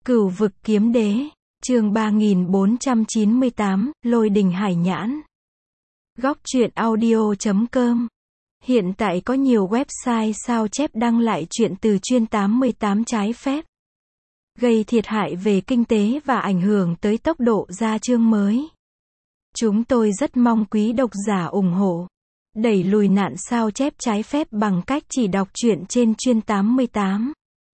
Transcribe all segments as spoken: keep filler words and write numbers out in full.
Cửu vực kiếm đế, chương ba nghìn bốn trăm chín mươi tám, Lôi đình hải nhãn. Góc truyện audio chấm com. Hiện tại có nhiều website sao chép đăng lại truyện từ chuyên tám mươi tám trái phép, gây thiệt hại về kinh tế và ảnh hưởng tới tốc độ ra chương mới. Chúng tôi rất mong quý độc giả ủng hộ, đẩy lùi nạn sao chép trái phép bằng cách chỉ đọc truyện trên chuyên tám mươi tám.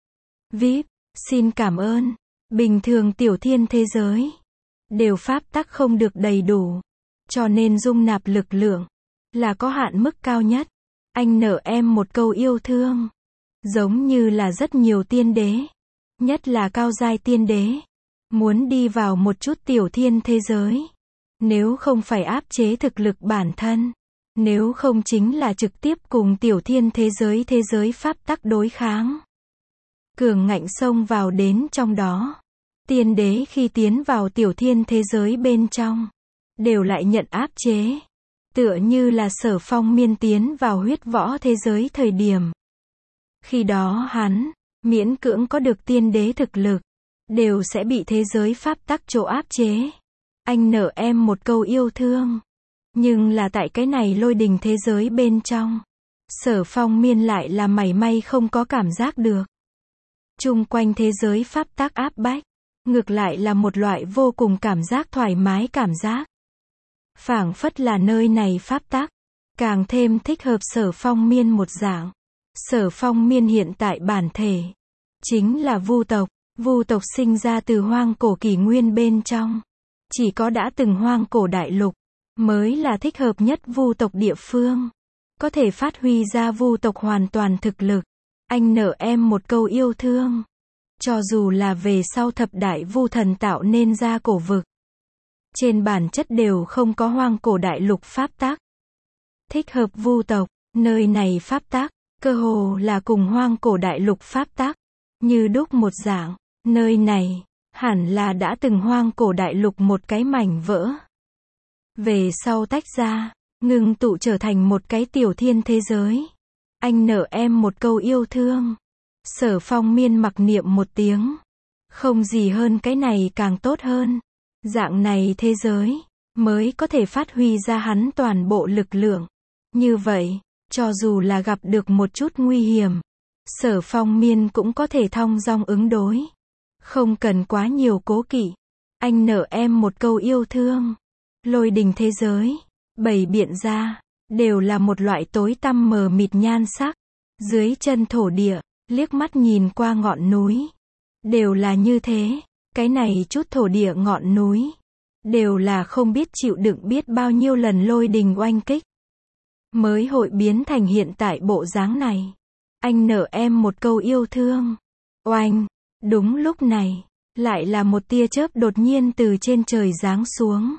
vê i pê, xin cảm ơn. Bình thường tiểu thiên thế giới đều pháp tắc không được đầy đủ, cho nên dung nạp lực lượng là có hạn mức cao nhất. Anh nợ em một câu yêu thương, giống như là rất nhiều tiên đế, nhất là cao giai tiên đế, muốn đi vào một chút tiểu thiên thế giới, nếu không phải áp chế thực lực bản thân, nếu không chính là trực tiếp cùng tiểu thiên thế giới thế giới pháp tắc đối kháng, cường ngạnh xông vào đến trong đó. Tiên đế khi tiến vào tiểu thiên thế giới bên trong, đều lại nhận áp chế. Tựa như là Sở Phong Miên tiến vào huyết võ thế giới thời điểm. Khi đó hắn, miễn cưỡng có được tiên đế thực lực, đều sẽ bị thế giới pháp tắc chỗ áp chế. Anh nợ em một câu yêu thương. Nhưng là tại cái này lôi đình thế giới bên trong, Sở Phong Miên lại là mảy may không có cảm giác được. Chung quanh thế giới pháp tắc áp bách, ngược lại là một loại vô cùng cảm giác thoải mái cảm giác. Phảng phất là nơi này pháp tắc, càng thêm thích hợp Sở Phong Miên một dạng. Sở Phong Miên hiện tại bản thể, chính là Vu tộc. Vu tộc sinh ra từ hoang cổ kỷ nguyên bên trong. Chỉ có đã từng hoang cổ đại lục, mới là thích hợp nhất Vu tộc địa phương. Có thể phát huy ra Vu tộc hoàn toàn thực lực. Anh nợ em một câu yêu thương. Cho dù là về sau thập đại vu thần tạo nên ra cổ vực, trên bản chất đều không có hoang cổ đại lục pháp tắc. Thích hợp vu tộc, nơi này pháp tắc, cơ hồ là cùng hoang cổ đại lục pháp tắc, như đúc một dạng. Nơi này, hẳn là đã từng hoang cổ đại lục một cái mảnh vỡ. Về sau tách ra, ngừng tụ trở thành một cái tiểu thiên thế giới. Anh nợ em một câu yêu thương. Sở Phong Miên mặc niệm một tiếng. Không gì hơn cái này càng tốt hơn. Dạng này thế giới, mới có thể phát huy ra hắn toàn bộ lực lượng. Như vậy, cho dù là gặp được một chút nguy hiểm, Sở Phong Miên cũng có thể thong dong ứng đối. Không cần quá nhiều cố kỵ. Anh nợ em một câu yêu thương. Lôi đình thế giới, bảy biện ra, đều là một loại tối tăm mờ mịt nhan sắc. Dưới chân thổ địa, liếc mắt nhìn qua ngọn núi, đều là như thế. Cái này chút thổ địa ngọn núi, đều là không biết chịu đựng biết bao nhiêu lần lôi đình oanh kích, mới hội biến thành hiện tại bộ dáng này. Anh nợ em một câu yêu thương. Oanh, đúng lúc này, lại là một tia chớp đột nhiên từ trên trời giáng xuống,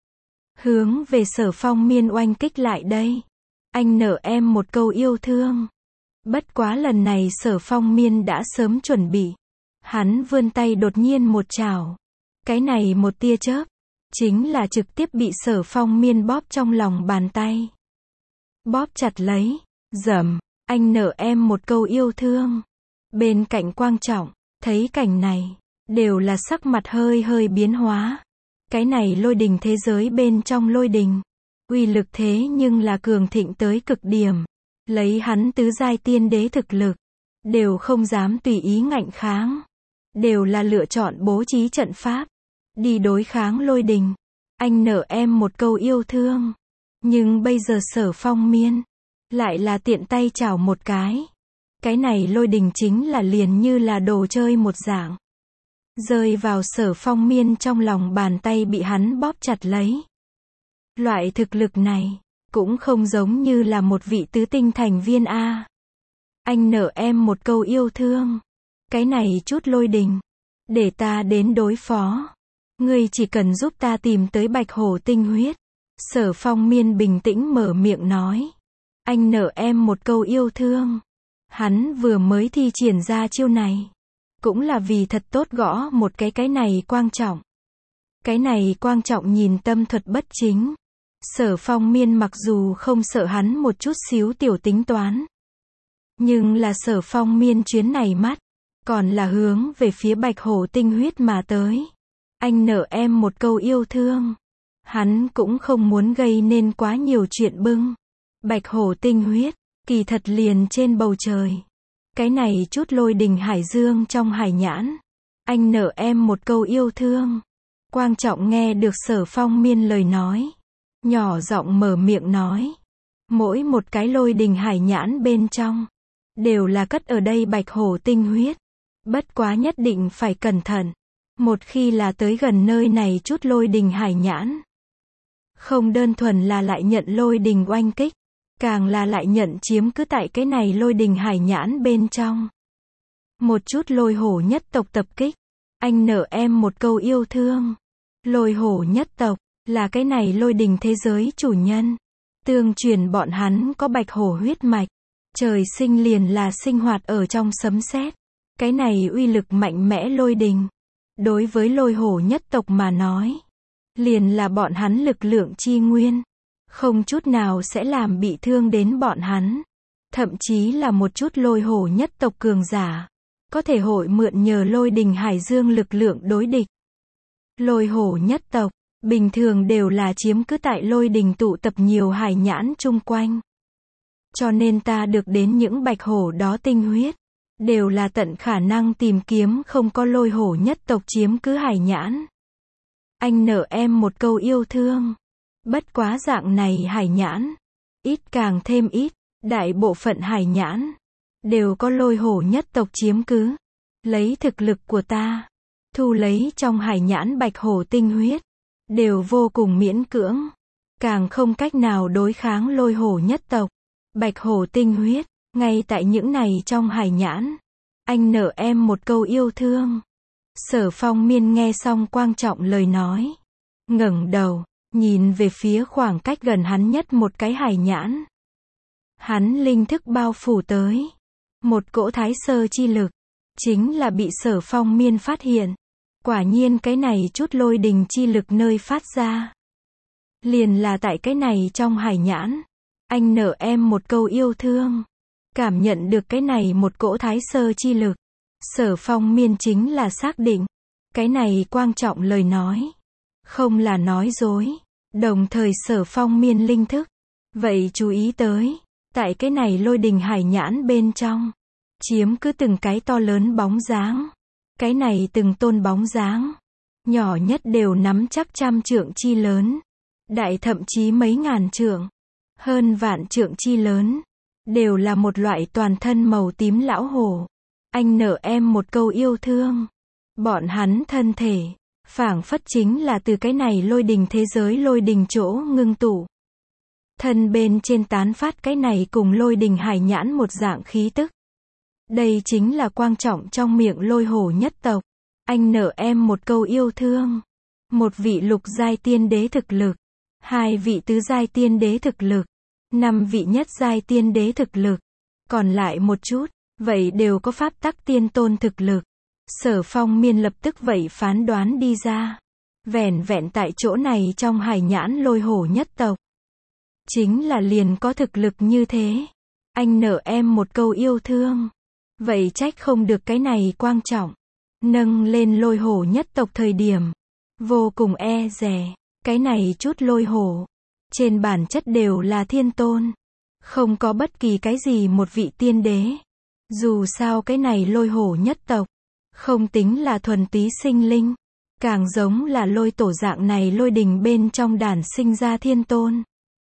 hướng về Sở Phong Miên oanh kích lại đây. Anh nợ em một câu yêu thương. Bất quá lần này Sở Phong Miên đã sớm chuẩn bị. Hắn vươn tay đột nhiên một chảo. Cái này một tia chớp, chính là trực tiếp bị Sở Phong Miên bóp trong lòng bàn tay. Bóp chặt lấy, dầm, anh nợ em một câu yêu thương. Bên cạnh Quang Trọng, thấy cảnh này, đều là sắc mặt hơi hơi biến hóa. Cái này lôi đình thế giới bên trong lôi đình, uy lực thế nhưng là cường thịnh tới cực điểm. Lấy hắn tứ giai tiên đế thực lực, đều không dám tùy ý ngạnh kháng. Đều là lựa chọn bố trí trận pháp, đi đối kháng lôi đình. Anh nợ em một câu yêu thương. Nhưng bây giờ Sở Phong Miên, lại là tiện tay chảo một cái. Cái này lôi đình chính là liền như là đồ chơi một dạng. Rơi vào Sở Phong Miên trong lòng bàn tay bị hắn bóp chặt lấy. Loại thực lực này, cũng không giống như là một vị tứ tinh thành viên A. Anh nợ em một câu yêu thương. Cái này chút lôi đình, để ta đến đối phó. Ngươi chỉ cần giúp ta tìm tới bạch hổ tinh huyết. Sở Phong Miên bình tĩnh mở miệng nói. Anh nợ em một câu yêu thương. Hắn vừa mới thi triển ra chiêu này, cũng là vì thật tốt gõ một cái cái này Quang Trọng. Cái này Quang Trọng nhìn tâm thuật bất chính. Sở Phong Miên mặc dù không sợ hắn một chút xíu tiểu tính toán, nhưng là Sở Phong Miên chuyến này mắt, còn là hướng về phía bạch hổ tinh huyết mà tới. Anh nợ em một câu yêu thương. Hắn cũng không muốn gây nên quá nhiều chuyện bưng. Bạch hổ tinh huyết, kỳ thật liền trên bầu trời. Cái này chút lôi đình hải dương trong hải nhãn. Anh nợ em một câu yêu thương. Quang Trọng nghe được Sở Phong Miên lời nói. Nhỏ giọng mở miệng nói. Mỗi một cái lôi đình hải nhãn bên trong. Đều là cất ở đây bạch hổ tinh huyết. Bất quá nhất định phải cẩn thận. Một khi là tới gần nơi này chút lôi đình hải nhãn. Không đơn thuần là lại nhận lôi đình oanh kích. Càng là lại nhận chiếm cứ tại cái này lôi đình hải nhãn bên trong. Một chút lôi hổ nhất tộc tập kích. Anh nợ em một câu yêu thương. Lôi hổ nhất tộc, là cái này lôi đình thế giới chủ nhân. Tương truyền bọn hắn có bạch hổ huyết mạch. Trời sinh liền là sinh hoạt ở trong sấm sét. Cái này uy lực mạnh mẽ lôi đình. Đối với lôi hổ nhất tộc mà nói. Liền là bọn hắn lực lượng chi nguyên. Không chút nào sẽ làm bị thương đến bọn hắn. Thậm chí là một chút lôi hổ nhất tộc cường giả. Có thể hội mượn nhờ lôi đình hải dương lực lượng đối địch. Lôi hổ nhất tộc, bình thường đều là chiếm cứ tại lôi đình tụ tập nhiều hải nhãn chung quanh. Cho nên ta được đến những bạch hổ đó tinh huyết. Đều là tận khả năng tìm kiếm không có lôi hổ nhất tộc chiếm cứ hải nhãn. Anh nợ em một câu yêu thương. Bất quá dạng này hải nhãn. Ít càng thêm ít. Đại bộ phận hải nhãn. Đều có lôi hổ nhất tộc chiếm cứ. Lấy thực lực của ta. Thu lấy trong hải nhãn bạch hổ tinh huyết. Đều vô cùng miễn cưỡng. Càng không cách nào đối kháng lôi hổ nhất tộc. Bạch hổ tinh huyết. Ngay tại những này trong hải nhãn. Anh nợ em một câu yêu thương. Sở Phong Miên nghe xong Quang Trọng lời nói. Ngẩng đầu. Nhìn về phía khoảng cách gần hắn nhất một cái hải nhãn. Hắn linh thức bao phủ tới. Một cỗ thái sơ chi lực. Chính là bị Sở Phong Miên phát hiện. Quả nhiên cái này chút lôi đình chi lực nơi phát ra. Liền là tại cái này trong hải nhãn. Anh nợ em một câu yêu thương. Cảm nhận được cái này một cỗ thái sơ chi lực. Sở Phong Miên chính là xác định. Cái này Quang Trọng lời nói. Không là nói dối. Đồng thời Sở Phong Miên linh thức. Vậy chú ý tới. Tại cái này lôi đình hải nhãn bên trong. Chiếm cứ từng cái to lớn bóng dáng. Cái này từng tôn bóng dáng. Nhỏ nhất đều nắm chắc trăm trượng chi lớn. Đại thậm chí mấy ngàn trượng. Hơn vạn trượng chi lớn. Đều là một loại toàn thân màu tím lão hổ. Anh nợ em một câu yêu thương. Bọn hắn thân thể. Phảng phất chính là từ cái này lôi đình thế giới lôi đình chỗ ngưng tụ. Thân bên trên tán phát cái này cùng lôi đình hải nhãn một dạng khí tức. Đây chính là Quang Trọng trong miệng lôi hổ nhất tộc. Anh nợ em một câu yêu thương. Một vị lục giai tiên đế thực lực. Hai vị tứ giai tiên đế thực lực. Năm vị nhất giai tiên đế thực lực. Còn lại một chút. Vậy đều có pháp tắc tiên tôn thực lực. Sở Phong Miên lập tức vậy phán đoán đi ra. Vẻn vẹn tại chỗ này trong hải nhãn lôi hổ nhất tộc. Chính là liền có thực lực như thế. Anh nợ em một câu yêu thương. Vậy trách không được cái này Quang Trọng. Nâng lên lôi hổ nhất tộc thời điểm. Vô cùng e dè. Cái này chút lôi hổ. Trên bản chất đều là thiên tôn. Không có bất kỳ cái gì một vị tiên đế. Dù sao cái này lôi hổ nhất tộc. Không tính là thuần túy sinh linh. Càng giống là lôi tổ dạng này lôi đình bên trong đàn sinh ra thiên tôn.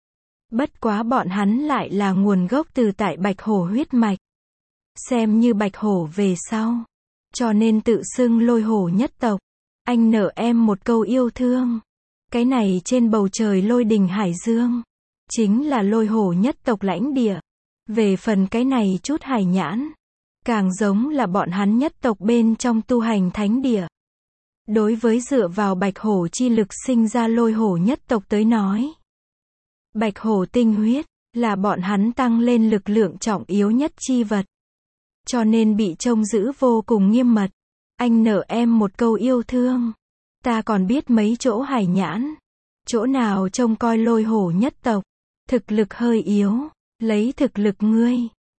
Bất quá bọn hắn lại là nguồn gốc từ tại bạch hổ huyết mạch. Xem như bạch hổ về sau. Cho nên tự xưng lôi hổ nhất tộc. Anh nợ em một câu yêu thương. Cái này trên bầu trời lôi đình hải dương. Chính là lôi hổ nhất tộc lãnh địa. Về phần cái này chút hải nhãn. Càng giống là bọn hắn nhất tộc bên trong tu hành thánh địa. Đối với dựa vào bạch hổ chi lực sinh ra lôi hổ nhất tộc tới nói. Bạch hổ tinh huyết. Là bọn hắn tăng lên lực lượng trọng yếu nhất chi vật. Cho nên bị trông giữ vô cùng nghiêm mật. Anh nợ em một câu yêu thương. Ta còn biết mấy chỗ hải nhãn. Chỗ nào trông coi lôi hổ nhất tộc. Thực lực hơi yếu. Lấy thực lực ngươi.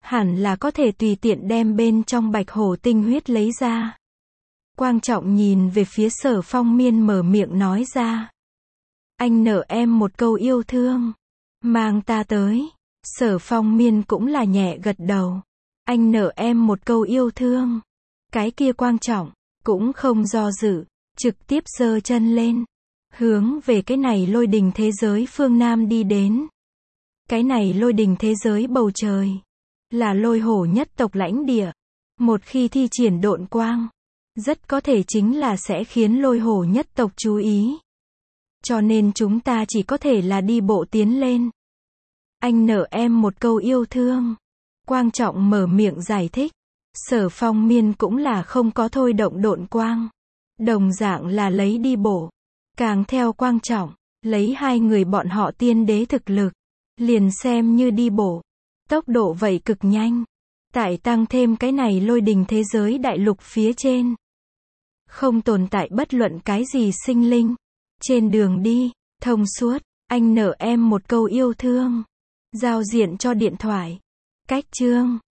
hẳn là có thể tùy tiện đem bên trong bạch hổ tinh huyết lấy ra. Quang Trọng nhìn về phía Sở Phong Miên mở miệng nói ra. Anh nợ em một câu yêu thương. Mang ta tới. Sở Phong Miên cũng là nhẹ gật đầu. Anh nợ em một câu yêu thương. Cái kia Quang Trọng, cũng không do dự, trực tiếp giơ chân lên. Hướng về cái này lôi đình thế giới phương Nam đi đến. Cái này lôi đình thế giới bầu trời. Là lôi hổ nhất tộc lãnh địa. Một khi thi triển độn quang. Rất có thể chính là sẽ khiến lôi hổ nhất tộc chú ý. Cho nên chúng ta chỉ có thể là đi bộ tiến lên. Anh nợ em một câu yêu thương. Quang Trọng mở miệng giải thích. Sở Phong Miên cũng là không có thôi động độn quang. Đồng dạng là lấy đi bộ. Càng theo Quang Trọng, lấy hai người bọn họ tiên đế thực lực. Liền xem như đi bộ. Tốc độ vậy cực nhanh. Tại tăng thêm cái này lôi đình thế giới đại lục phía trên. Không tồn tại bất luận cái gì sinh linh. Trên đường đi, thông suốt, anh nợ em một câu yêu thương. Giao diện cho điện thoại. Cách chương